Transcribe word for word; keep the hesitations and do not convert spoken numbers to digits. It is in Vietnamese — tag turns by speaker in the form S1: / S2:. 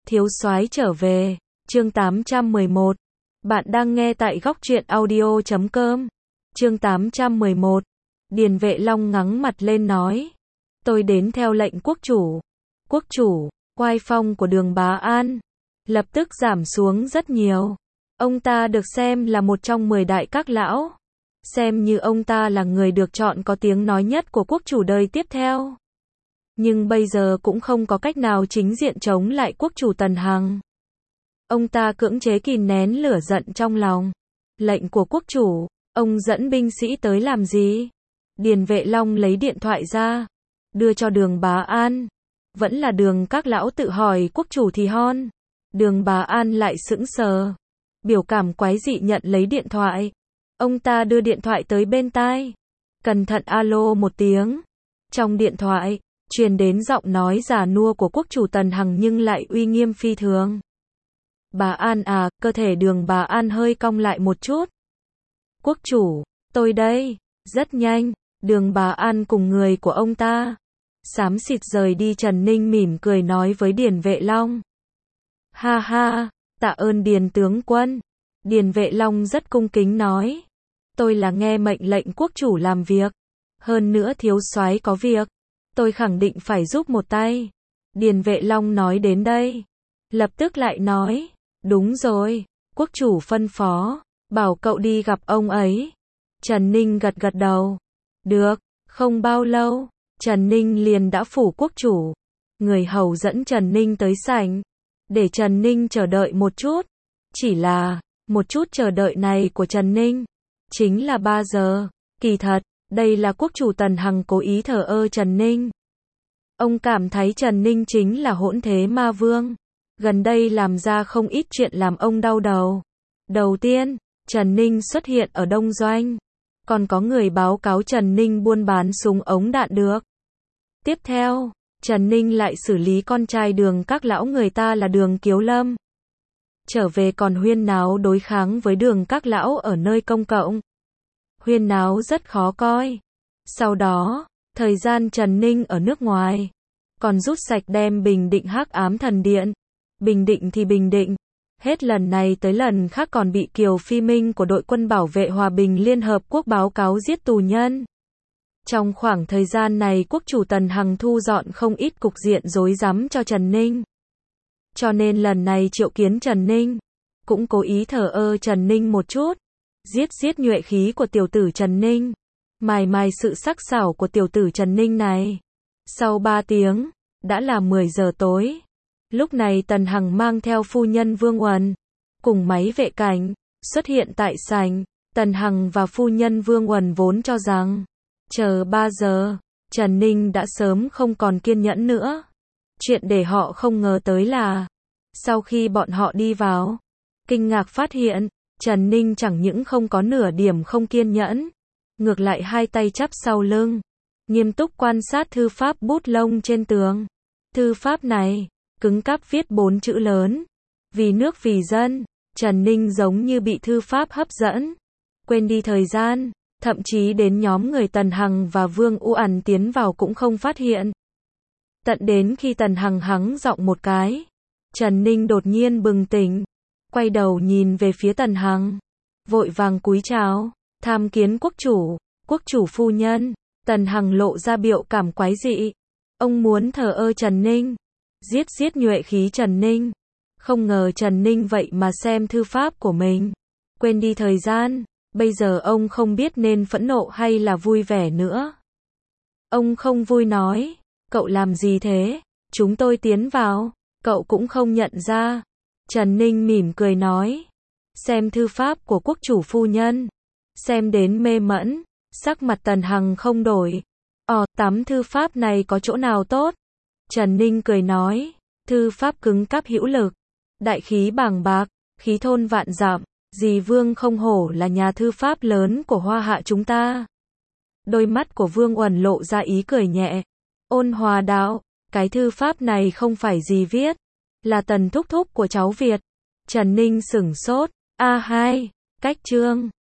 S1: Thiếu soái trở về, chương tám trăm mười một. Bạn đang nghe tại góc truyện audio chấm com. Chương tám trăm mười một. Điền Vệ Long ngắng mặt lên nói. Tôi đến theo lệnh quốc chủ. Quốc chủ, oai phong của Đường Bá An lập tức giảm xuống rất nhiều. Ông ta được xem là một trong mười đại các lão. Xem như ông ta là người được chọn có tiếng nói nhất của quốc chủ đời tiếp theo. Nhưng bây giờ cũng không có cách nào chính diện chống lại quốc chủ Tần Hằng. Ông ta cưỡng chế kìm nén lửa giận trong lòng. Lệnh của quốc chủ, ông dẫn binh sĩ tới làm gì? Điền Vệ Long lấy điện thoại ra, đưa cho Đường Bá An. Vẫn là Đường các lão tự hỏi quốc chủ thì hon. Đường Bá An lại sững sờ, biểu cảm quái dị nhận lấy điện thoại. Ông ta đưa điện thoại tới bên tai, cẩn thận alo một tiếng. Trong điện thoại truyền đến giọng nói già nua của quốc chủ Tần Hằng nhưng lại uy nghiêm phi thường. Bá An à, cơ thể Đường Bá An hơi cong lại một chút. Quốc chủ, tôi đây. Rất nhanh, Đường Bá An cùng người của ông ta xám xịt rời đi. Trần Ninh mỉm cười nói với Điền Vệ Long. Ha ha, tạ ơn Điền tướng quân. Điền Vệ Long rất cung kính nói. Tôi là nghe mệnh lệnh quốc chủ làm việc. Hơn nữa thiếu soái có việc, tôi khẳng định phải giúp một tay. Điền Vệ Long nói đến đây, lập tức lại nói. Đúng rồi, quốc chủ phân phó, bảo cậu đi gặp ông ấy. Trần Ninh gật gật đầu. Được, không bao lâu, Trần Ninh liền đã phủ quốc chủ. Người hầu dẫn Trần Ninh tới sảnh, để Trần Ninh chờ đợi một chút. Chỉ là, một chút chờ đợi này của Trần Ninh chính là ba giờ. Kỳ thật, đây là quốc chủ Tần Hằng cố ý thờ ơ Trần Ninh. Ông cảm thấy Trần Ninh chính là hỗn thế ma vương. Gần đây làm ra không ít chuyện làm ông đau đầu. Đầu tiên, Trần Ninh xuất hiện ở Đông Doanh. Còn có người báo cáo Trần Ninh buôn bán súng ống đạn được. Tiếp theo, Trần Ninh lại xử lý con trai Đường các lão người ta là Đường Kiếu Lâm. Trở về còn huyên náo đối kháng với Đường các lão ở nơi công cộng. Huyên náo rất khó coi. Sau đó, thời gian Trần Ninh ở nước ngoài, còn rút sạch đem Bình Định Hắc Ám Thần Điện. Bình Định thì Bình Định, hết lần này tới lần khác còn bị Kiều Phi Minh của đội quân bảo vệ hòa bình Liên Hợp Quốc báo cáo giết tù nhân. Trong khoảng thời gian này quốc chủ Tần Hằng thu dọn không ít cục diện rối rắm cho Trần Ninh. Cho nên lần này triệu kiến Trần Ninh, cũng cố ý thờ ơ Trần Ninh một chút. Giết giết nhuệ khí của tiểu tử Trần Ninh. Mài mài sự sắc sảo của tiểu tử Trần Ninh này. Sau ba tiếng, đã là mười giờ tối. Lúc này Tần Hằng mang theo phu nhân Vương Uẩn, cùng máy vệ cảnh, xuất hiện tại sảnh. Tần Hằng và phu nhân Vương Uẩn vốn cho rằng, chờ ba giờ, Trần Ninh đã sớm không còn kiên nhẫn nữa. Chuyện để họ không ngờ tới là, sau khi bọn họ đi vào, kinh ngạc phát hiện, Trần Ninh chẳng những không có nửa điểm không kiên nhẫn, ngược lại hai tay chắp sau lưng, nghiêm túc quan sát thư pháp bút lông trên tường. Thư pháp này, cứng cáp viết bốn chữ lớn. Vì nước vì dân. Trần Ninh giống như bị thư pháp hấp dẫn, quên đi thời gian, thậm chí đến nhóm người Tần Hằng và Vương Uẩn tiến vào cũng không phát hiện. Tận đến khi Tần Hằng hắng giọng một cái, Trần Ninh đột nhiên bừng tỉnh, quay đầu nhìn về phía Tần Hằng, vội vàng cúi chào, tham kiến quốc chủ, quốc chủ phu nhân. Tần Hằng lộ ra biểu cảm quái dị. Ông muốn thờ ơ Trần Ninh, giết giết nhuệ khí Trần Ninh. Không ngờ Trần Ninh vậy mà xem thư pháp của mình, quên đi thời gian. Bây giờ ông không biết nên phẫn nộ hay là vui vẻ nữa. Ông không vui nói, cậu làm gì thế? Chúng tôi tiến vào, cậu cũng không nhận ra. Trần Ninh mỉm cười nói, xem thư pháp của quốc chủ phu nhân, xem đến mê mẩn. Sắc mặt Tần Hằng không đổi. Ồ, tắm thư pháp này có chỗ nào tốt? Trần Ninh cười nói, thư pháp cứng cáp hữu lực, đại khí bàng bạc, khí thôn vạn dặm. Dì Vương không hổ là nhà thư pháp lớn của Hoa Hạ chúng ta. Đôi mắt của Vương Uẩn lộ ra ý cười nhẹ. Ôn hòa đạo, cái thư pháp này không phải dì viết, là Tần thúc thúc của cháu Việt. Trần Ninh sửng sốt. A hai, cách chương.